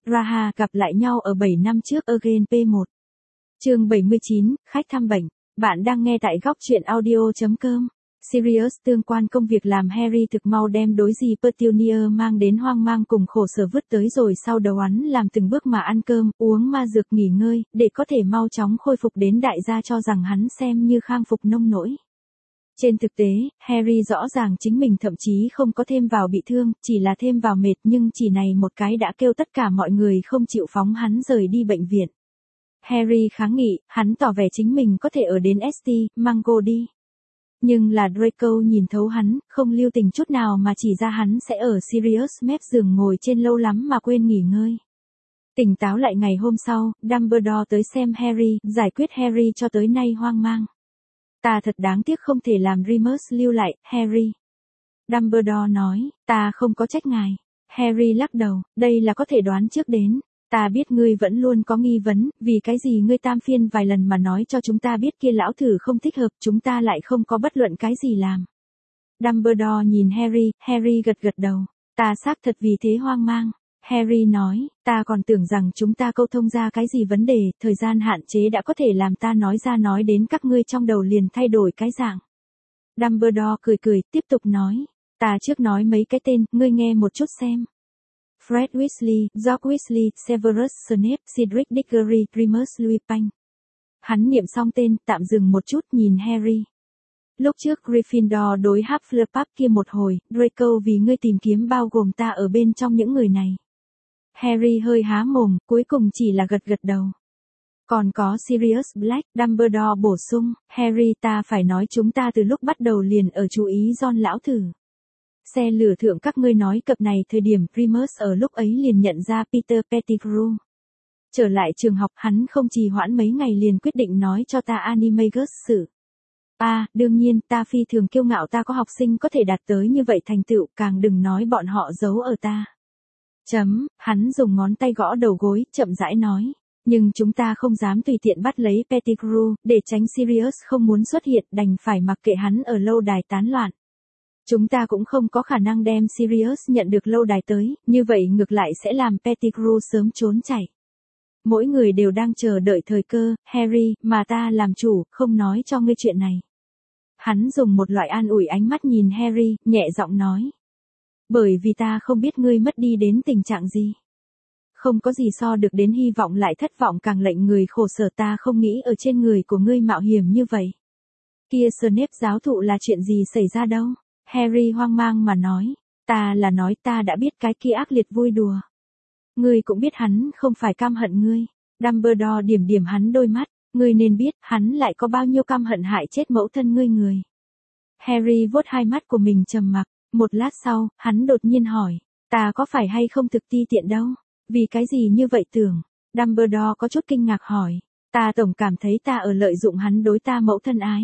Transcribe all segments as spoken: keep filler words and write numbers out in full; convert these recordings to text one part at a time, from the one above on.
Raha gặp lại nhau ở bảy năm trước Again P một. Chương bảy mươi chín, khách thăm bệnh. Bạn đang nghe tại góc truyện audio chấm com. Sirius tương quan công việc làm Harry thực mau đem đối gì Petunia mang đến hoang mang cùng khổ sở vứt tới rồi sau đầu hắn làm từng bước mà ăn cơm, uống ma dược nghỉ ngơi, để có thể mau chóng khôi phục đến đại gia cho rằng hắn xem như khang phục nông nỗi. Trên thực tế, Harry rõ ràng chính mình thậm chí không có thêm vào bị thương, chỉ là thêm vào mệt nhưng chỉ này một cái đã kêu tất cả mọi người không chịu phóng hắn rời đi bệnh viện. Harry kháng nghị, hắn tỏ vẻ chính mình có thể ở đến ét tê, Mango đi. Nhưng là Draco nhìn thấu hắn, không lưu tình chút nào mà chỉ ra hắn sẽ ở Sirius mép giường ngồi trên lâu lắm mà quên nghỉ ngơi. Tỉnh táo lại ngày hôm sau, Dumbledore tới xem Harry, giải quyết Harry cho tới nay hoang mang. Ta thật đáng tiếc không thể làm Remus lưu lại, Harry. Dumbledore nói, ta không có trách ngài. Harry lắc đầu, đây là có thể đoán trước đến. Ta biết ngươi vẫn luôn có nghi vấn, vì cái gì ngươi tam phiên vài lần mà nói cho chúng ta biết kia lão thử không thích hợp, chúng ta lại không có bất luận cái gì làm. Dumbledore nhìn Harry, Harry gật gật đầu. Ta xác thật vì thế hoang mang. Harry nói, ta còn tưởng rằng chúng ta câu thông ra cái gì vấn đề, thời gian hạn chế đã có thể làm ta nói ra nói đến các ngươi trong đầu liền thay đổi cái dạng. Dumbledore cười cười, tiếp tục nói, ta trước nói mấy cái tên, ngươi nghe một chút xem. Fred Weasley, George Weasley, Severus Snape, Cedric Diggory, Remus Lupin. Hắn niệm xong tên, tạm dừng một chút nhìn Harry. Lúc trước Gryffindor đối Hufflepuff kia một hồi, Draco vì ngươi tìm kiếm bao gồm ta ở bên trong những người này. Harry hơi há mồm, cuối cùng chỉ là gật gật đầu. Còn có Sirius Black, Dumbledore bổ sung, Harry ta phải nói chúng ta từ lúc bắt đầu liền ở chú ý Ron lão thử. Xe lửa thượng các ngươi nói cập này thời điểm Remus ở lúc ấy liền nhận ra Peter Pettigrew. Trở lại trường học hắn không trì hoãn mấy ngày liền quyết định nói cho ta Animagus sự. À, đương nhiên ta phi thường kiêu ngạo ta có học sinh có thể đạt tới như vậy thành tựu càng đừng nói bọn họ giấu ở ta. Chấm, hắn dùng ngón tay gõ đầu gối, chậm rãi nói. Nhưng chúng ta không dám tùy tiện bắt lấy Pettigrew, để tránh Sirius không muốn xuất hiện đành phải mặc kệ hắn ở lâu đài tán loạn. Chúng ta cũng không có khả năng đem Sirius nhận được lâu đài tới, như vậy ngược lại sẽ làm Pettigrew sớm trốn chạy. Mỗi người đều đang chờ đợi thời cơ, Harry, mà ta làm chủ, không nói cho ngươi chuyện này. Hắn dùng một loại an ủi ánh mắt nhìn Harry, nhẹ giọng nói. Bởi vì ta không biết ngươi mất đi đến tình trạng gì. Không có gì so được đến hy vọng lại thất vọng càng lệnh người khổ sở ta không nghĩ ở trên người của ngươi mạo hiểm như vậy. Kia Snape giáo thụ là chuyện gì xảy ra đâu? Harry hoang mang mà nói, ta là nói ta đã biết cái kia ác liệt vui đùa. Ngươi cũng biết hắn không phải căm hận ngươi. Dumbledore điểm điểm hắn đôi mắt, ngươi nên biết hắn lại có bao nhiêu căm hận hại chết mẫu thân ngươi người. Harry vuốt hai mắt của mình trầm mặc, một lát sau, hắn đột nhiên hỏi, ta có phải hay không thực ti tiện đâu? Vì cái gì như vậy tưởng? Dumbledore có chút kinh ngạc hỏi, ta tổng cảm thấy ta ở lợi dụng hắn đối ta mẫu thân ái.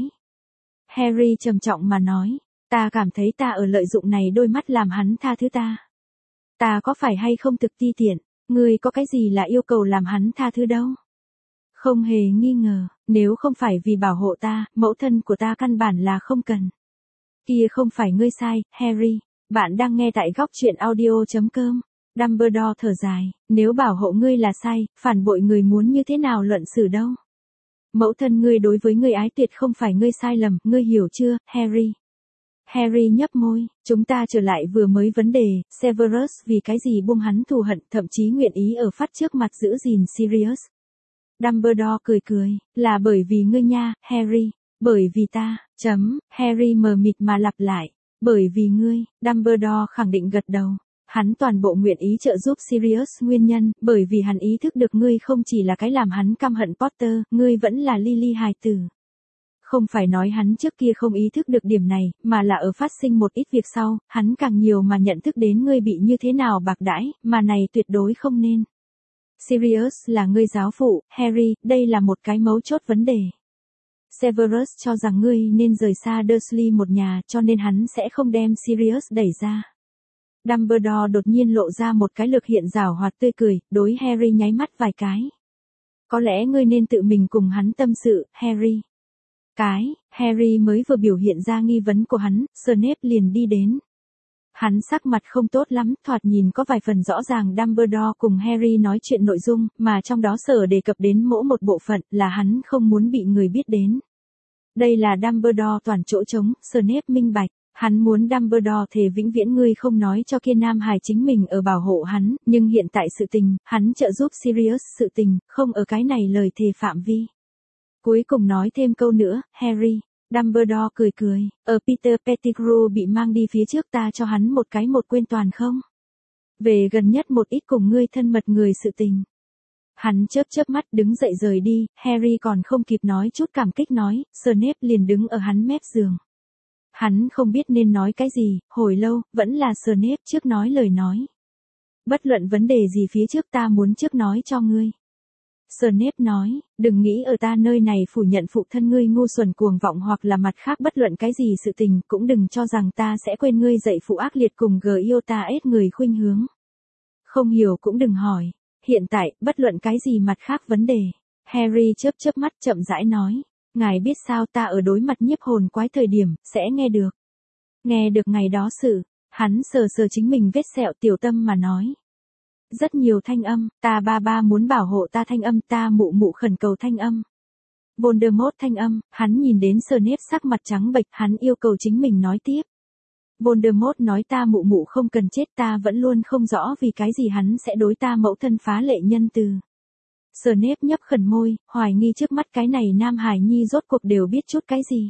Harry trầm trọng mà nói. Ta cảm thấy ta ở lợi dụng này đôi mắt làm hắn tha thứ ta. Ta có phải hay không thực ti tiện, ngươi có cái gì là yêu cầu làm hắn tha thứ đâu? Không hề nghi ngờ, nếu không phải vì bảo hộ ta, mẫu thân của ta căn bản là không cần. Kia không phải ngươi sai, Harry, bạn đang nghe tại góc truyện audio chấm com. Dumbledore thở dài, nếu bảo hộ ngươi là sai, phản bội người muốn như thế nào luận xử đâu? Mẫu thân ngươi đối với ngươi ái tuyệt không phải ngươi sai lầm, ngươi hiểu chưa, Harry? Harry nhấp môi, chúng ta trở lại vừa mới vấn đề, Severus vì cái gì buông hắn thù hận thậm chí nguyện ý ở phát trước mặt giữ gìn Sirius. Dumbledore cười cười, là bởi vì ngươi nha, Harry, bởi vì ta, chấm, Harry mờ mịt mà lặp lại, bởi vì ngươi, Dumbledore khẳng định gật đầu. Hắn toàn bộ nguyện ý trợ giúp Sirius nguyên nhân, bởi vì hắn ý thức được ngươi không chỉ là cái làm hắn căm hận Potter, ngươi vẫn là Lily hài tử. Không phải nói hắn trước kia không ý thức được điểm này, mà là ở phát sinh một ít việc sau, hắn càng nhiều mà nhận thức đến ngươi bị như thế nào bạc đãi, mà này tuyệt đối không nên. Sirius là ngươi giáo phụ, Harry, đây là một cái mấu chốt vấn đề. Severus cho rằng ngươi nên rời xa Dursley một nhà cho nên hắn sẽ không đem Sirius đẩy ra. Dumbledore đột nhiên lộ ra một cái lực hiện rảo hoạt tươi cười, đối Harry nháy mắt vài cái. Có lẽ ngươi nên tự mình cùng hắn tâm sự, Harry. Cái, Harry mới vừa biểu hiện ra nghi vấn của hắn, Snape liền đi đến. Hắn sắc mặt không tốt lắm, thoạt nhìn có vài phần rõ ràng Dumbledore cùng Harry nói chuyện nội dung, mà trong đó sở đề cập đến mỗi một bộ phận là hắn không muốn bị người biết đến. Đây là Dumbledore toàn chỗ trống, Snape minh bạch. Hắn muốn Dumbledore thề vĩnh viễn ngươi không nói cho kia nam hài chính mình ở bảo hộ hắn, nhưng hiện tại sự tình, hắn trợ giúp Sirius sự tình, không ở cái này lời thề phạm vi. Cuối cùng nói thêm câu nữa, Harry. Dumbledore cười cười, ở Peter Pettigrew bị mang đi phía trước ta cho hắn một cái một quên toàn không? Về gần nhất một ít cùng ngươi thân mật người sự tình. Hắn chớp chớp mắt đứng dậy rời đi, Harry còn không kịp nói chút cảm kích nói, Snape liền đứng ở hắn mép giường. Hắn không biết nên nói cái gì, hồi lâu, vẫn là Snape trước nói lời nói. Bất luận vấn đề gì phía trước ta muốn trước nói cho ngươi. Snape nói, đừng nghĩ ở ta nơi này phủ nhận phụ thân ngươi ngu xuẩn cuồng vọng hoặc là mặt khác bất luận cái gì sự tình, cũng đừng cho rằng ta sẽ quên ngươi dạy phụ ác liệt cùng gờ yêu ta ết người khuynh hướng. Không hiểu cũng đừng hỏi. Hiện tại, bất luận cái gì mặt khác vấn đề. Harry chớp chớp mắt chậm rãi nói. Ngài biết sao ta ở đối mặt nhiếp hồn quái thời điểm, sẽ nghe được. Nghe được ngày đó sự, hắn sờ sờ chính mình vết sẹo tiểu tâm mà nói. Rất nhiều thanh âm, ta ba ba muốn bảo hộ ta thanh âm, ta mụ mụ khẩn cầu thanh âm. Voldemort thanh âm, hắn nhìn đến Snape sắc mặt trắng bệch, hắn yêu cầu chính mình nói tiếp. Voldemort nói ta mụ mụ không cần chết, ta vẫn luôn không rõ vì cái gì hắn sẽ đối ta mẫu thân phá lệ nhân từ. Snape nhấp khẩn môi, hoài nghi trước mắt cái này nam hài nhi rốt cuộc đều biết chút cái gì.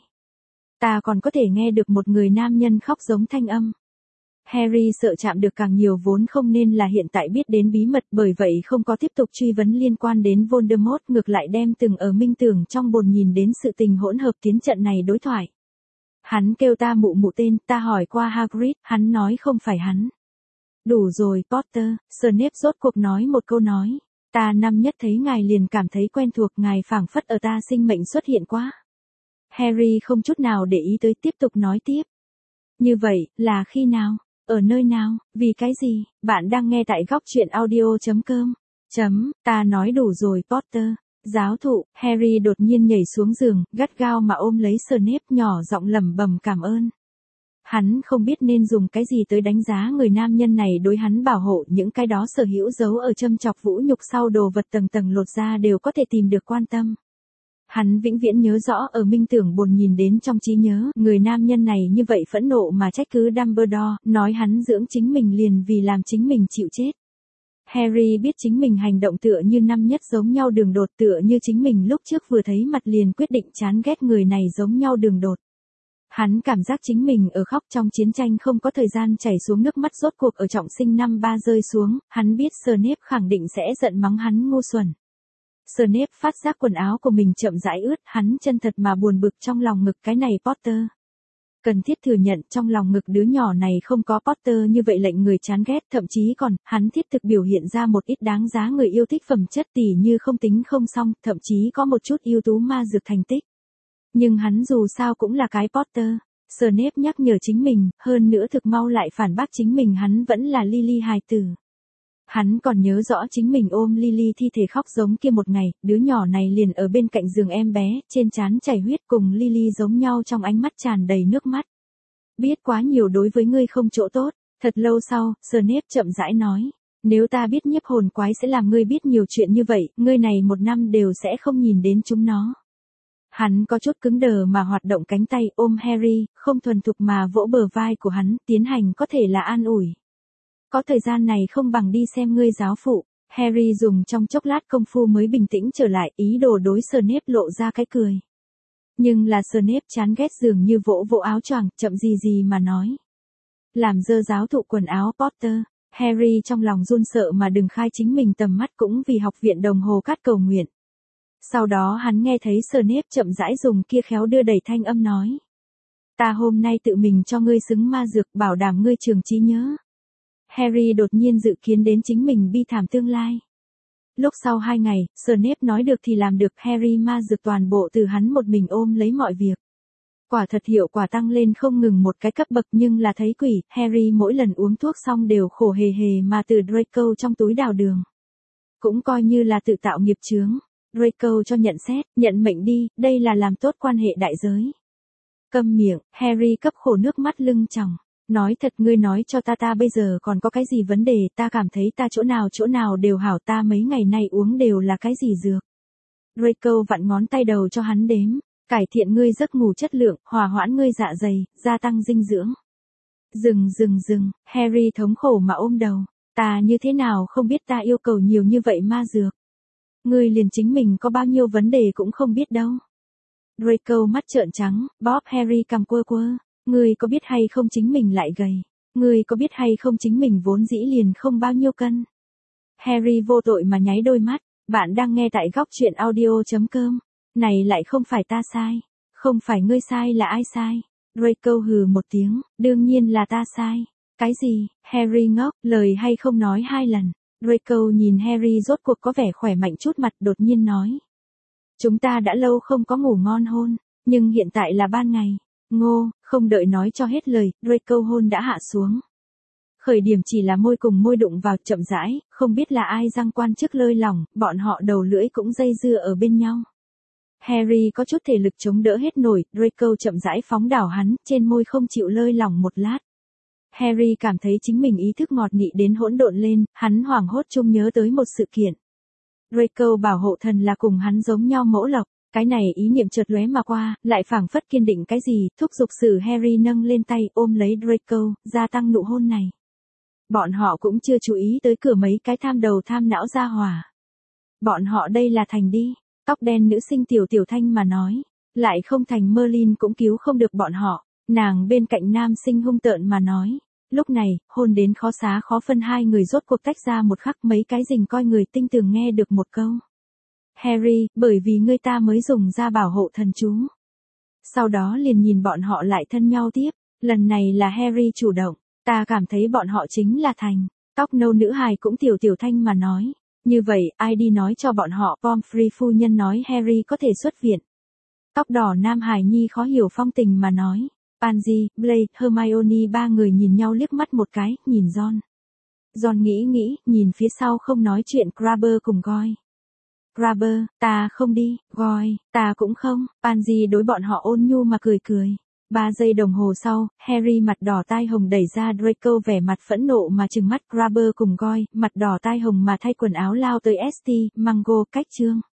Ta còn có thể nghe được một người nam nhân khóc giống thanh âm. Harry sợ chạm được càng nhiều vốn không nên là hiện tại biết đến bí mật, bởi vậy không có tiếp tục truy vấn liên quan đến Voldemort, ngược lại đem từng ở minh tưởng trong bồn nhìn đến sự tình hỗn hợp tiến trận này đối thoại. Hắn kêu ta mụ mụ tên, ta hỏi qua Hagrid, hắn nói không phải hắn. Đủ rồi Potter, Snape rốt cuộc nói một câu nói. Ta năm nhất thấy ngài liền cảm thấy quen thuộc, ngài phảng phất ở ta sinh mệnh xuất hiện quá. Harry không chút nào để ý tới, tiếp tục nói tiếp. Như vậy, là khi nào? Ở nơi nào? Vì cái gì? Bạn đang nghe tại góc truyện audio chấm com. Chấm, ta nói đủ rồi Potter. Giáo thụ, Harry đột nhiên nhảy xuống giường, gắt gao mà ôm lấy Snape, nhỏ giọng lẩm bẩm cảm ơn. Hắn không biết nên dùng cái gì tới đánh giá người nam nhân này đối hắn bảo hộ, những cái đó sở hữu giấu ở châm chọc vũ nhục sau đồ vật tầng tầng lột ra đều có thể tìm được quan tâm. Hắn vĩnh viễn nhớ rõ ở minh tưởng bồn nhìn đến trong trí nhớ, người nam nhân này như vậy phẫn nộ mà trách cứ Dumbledore, nói hắn dưỡng chính mình liền vì làm chính mình chịu chết. Harry biết chính mình hành động tựa như năm nhất giống nhau đường đột, tựa như chính mình lúc trước vừa thấy mặt liền quyết định chán ghét người này giống nhau đường đột. Hắn cảm giác chính mình ở khóc trong chiến tranh không có thời gian chảy xuống nước mắt, rốt cuộc ở trọng sinh năm ba rơi xuống, hắn biết Snape khẳng định sẽ giận mắng hắn ngu xuẩn. Snape phát giác quần áo của mình chậm rãi ướt, hắn chân thật mà buồn bực trong lòng ngực cái này Potter. Cần thiết thừa nhận trong lòng ngực đứa nhỏ này không có Potter như vậy lệnh người chán ghét, thậm chí còn, hắn thiết thực biểu hiện ra một ít đáng giá người yêu thích phẩm chất, tỉ như không tính không xong, thậm chí có một chút ưu tú ma dược thành tích. Nhưng hắn dù sao cũng là cái Potter. Snape nhắc nhở chính mình, hơn nữa thực mau lại phản bác chính mình, hắn vẫn là Lily hài tử. Hắn còn nhớ rõ chính mình ôm Lily thi thể khóc giống kia một ngày, đứa nhỏ này liền ở bên cạnh giường em bé, trên trán chảy huyết, cùng Lily giống nhau trong ánh mắt tràn đầy nước mắt. Biết quá nhiều đối với ngươi không chỗ tốt. Thật lâu sau, Snape chậm rãi nói, nếu ta biết nhiếp hồn quái sẽ làm ngươi biết nhiều chuyện như vậy, ngươi này một năm đều sẽ không nhìn đến chúng nó. Hắn có chút cứng đờ mà hoạt động cánh tay ôm Harry, không thuần thục mà vỗ bờ vai của hắn, tiến hành có thể là an ủi. Có thời gian này không bằng đi xem ngươi giáo phụ. Harry dùng trong chốc lát công phu mới bình tĩnh trở lại, ý đồ đối Snape lộ ra cái cười. Nhưng là Snape chán ghét dường như vỗ vỗ áo choàng, chậm gì gì mà nói. Làm dơ giáo thụ quần áo Potter. Harry trong lòng run sợ mà đừng khai chính mình tầm mắt, cũng vì học viện đồng hồ cát cầu nguyện. Sau đó hắn nghe thấy Snape chậm rãi dùng kia khéo đưa đẩy thanh âm nói. Ta hôm nay tự mình cho ngươi xứng ma dược, bảo đảm ngươi trường trí nhớ. Harry đột nhiên dự kiến đến chính mình bi thảm tương lai. Lúc sau hai ngày, Snape nói được thì làm được, Harry ma dược toàn bộ từ hắn một mình ôm lấy mọi việc. Quả thật hiệu quả tăng lên không ngừng một cái cấp bậc, nhưng là thấy quỷ, Harry mỗi lần uống thuốc xong đều khổ hề hề mà từ Draco trong túi đào đường. Cũng coi như là tự tạo nghiệp chướng. Draco cho nhận xét, nhận mệnh đi, đây là làm tốt quan hệ đại giới. Câm miệng, Harry cấp khổ nước mắt lưng tròng. Nói thật ngươi nói cho ta ta bây giờ còn có cái gì vấn đề, ta cảm thấy ta chỗ nào chỗ nào đều hảo, ta mấy ngày nay uống đều là cái gì dược. Draco vặn ngón tay đầu cho hắn đếm, cải thiện ngươi giấc ngủ chất lượng, hòa hoãn ngươi dạ dày, gia tăng dinh dưỡng. Dừng dừng dừng, Harry thống khổ mà ôm đầu, ta như thế nào không biết ta yêu cầu nhiều như vậy ma dược. Ngươi liền chính mình có bao nhiêu vấn đề cũng không biết đâu. Draco mắt trợn trắng, bóp Harry cằm quơ quơ, ngươi có biết hay không chính mình lại gầy, ngươi có biết hay không chính mình vốn dĩ liền không bao nhiêu cân. Harry vô tội mà nháy đôi mắt, bạn đang nghe tại góc truyện audio.com, này lại không phải ta sai, không phải ngươi sai là ai sai. Draco hừ một tiếng, đương nhiên là ta sai. Cái gì? Harry ngốc, lời hay không nói hai lần. Draco nhìn Harry rốt cuộc có vẻ khỏe mạnh chút mặt, đột nhiên nói. Chúng ta đã lâu không có ngủ ngon hôn, nhưng hiện tại là ban ngày. Ngô, không đợi nói cho hết lời, Draco hôn đã hạ xuống. Khởi điểm chỉ là môi cùng môi đụng vào, chậm rãi, không biết là ai răng quan trước lơi lỏng, bọn họ đầu lưỡi cũng dây dưa ở bên nhau. Harry có chút thể lực chống đỡ hết nổi, Draco chậm rãi phóng đảo hắn, trên môi không chịu lơi lỏng một lát. Harry cảm thấy chính mình ý thức ngọt nị đến hỗn độn lên, hắn hoảng hốt chung nhớ tới một sự kiện. Draco bảo hộ thần là cùng hắn giống nhau mẫu lộc, cái này ý niệm chợt lóe mà qua, lại phảng phất kiên định cái gì, thúc giục sử Harry nâng lên tay ôm lấy Draco, gia tăng nụ hôn này. Bọn họ cũng chưa chú ý tới cửa mấy cái tham đầu tham não ra hỏa. Bọn họ đây là thành đi. Tóc đen nữ sinh tiểu tiểu thanh mà nói, lại không thành Merlin cũng cứu không được bọn họ, nàng bên cạnh nam sinh hung tợn mà nói, lúc này, hôn đến khó xá khó phân hai người rốt cuộc tách ra một khắc mấy cái rình coi người tinh tường nghe được một câu. Harry, bởi vì ngươi ta mới dùng ra bảo hộ thần chú. Sau đó liền nhìn bọn họ lại thân nhau tiếp, lần này là Harry chủ động, ta cảm thấy bọn họ chính là thành, tóc nâu nữ hài cũng tiểu tiểu thanh mà nói. Như vậy, ai đi nói cho bọn họ, Pomfrey phu nhân nói Harry có thể xuất viện. Tóc đỏ nam hài nhi khó hiểu phong tình mà nói. Pansy, Blake, Hermione ba người nhìn nhau liếc mắt một cái, nhìn Ron. Ron nghĩ nghĩ, nhìn phía sau không nói chuyện Crabber cùng Goyle. Crabber, ta không đi, Goyle, ta cũng không. Pansy đối bọn họ ôn nhu mà cười cười. Ba giây đồng hồ sau, Harry mặt đỏ tai hồng đẩy ra Draco vẻ mặt phẫn nộ mà trừng mắt Crabber cùng Goyle, mặt đỏ tai hồng mà thay quần áo lao tới ét tê, Mango, cách chương.